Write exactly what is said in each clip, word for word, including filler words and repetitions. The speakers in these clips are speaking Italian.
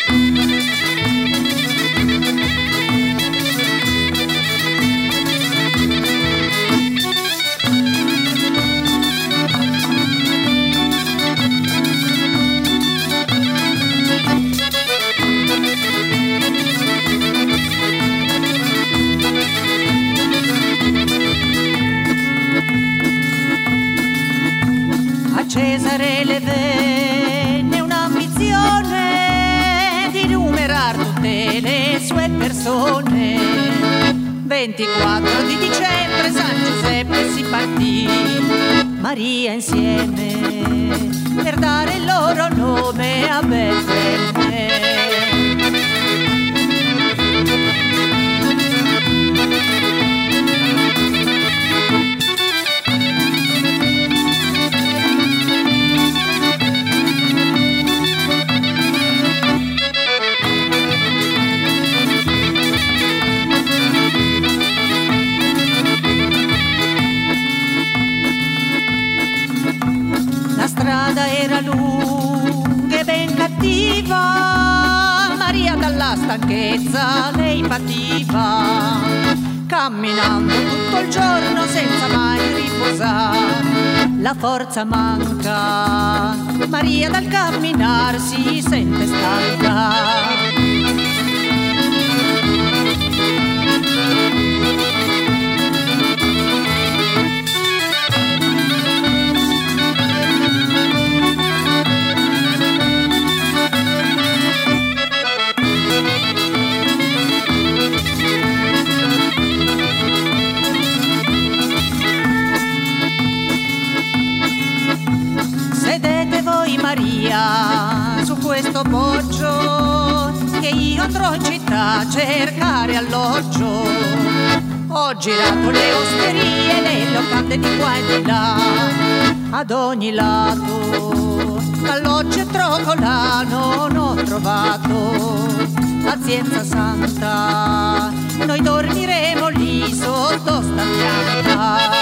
Cesare le venne un'ambizione di numerar tutte le sue persone. ventiquattro di dicembre San Giuseppe si partì, Maria insieme, per dare il loro nome a Betlemme. La strada era lunga e ben cattiva, Maria dalla stanchezza lei pativa, camminando tutto il giorno senza mai riposare. La forza manca, Maria dal camminar si sente stanca. Sedete voi Maria su questo poggio, che io andrò in città a cercare alloggio. Ho girato le osterie, le locande di qua e di là, ad ogni lato alloggio e troccola non ho trovato. Pazienza santa, noi dormiremo lì sotto sta pianta.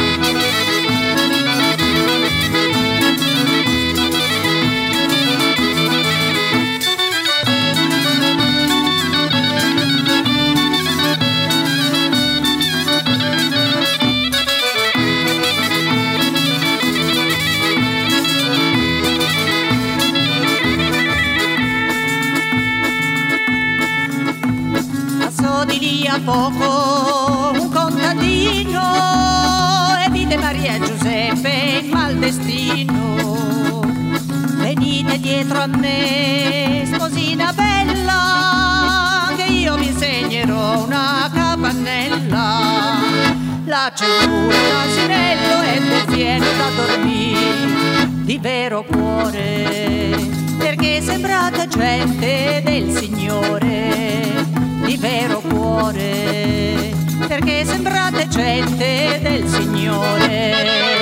Passò di lì a poco un contadino e vide Maria e Giuseppe in mal destino. Venite dietro a me, sposina bella, che io vi insegnerò una capannella. La c'è pure un asinello e del fieno da dormire, di vero cuore, perché sembrate gente del Signore. Di vero cuore, perché sembrate gente del Signore.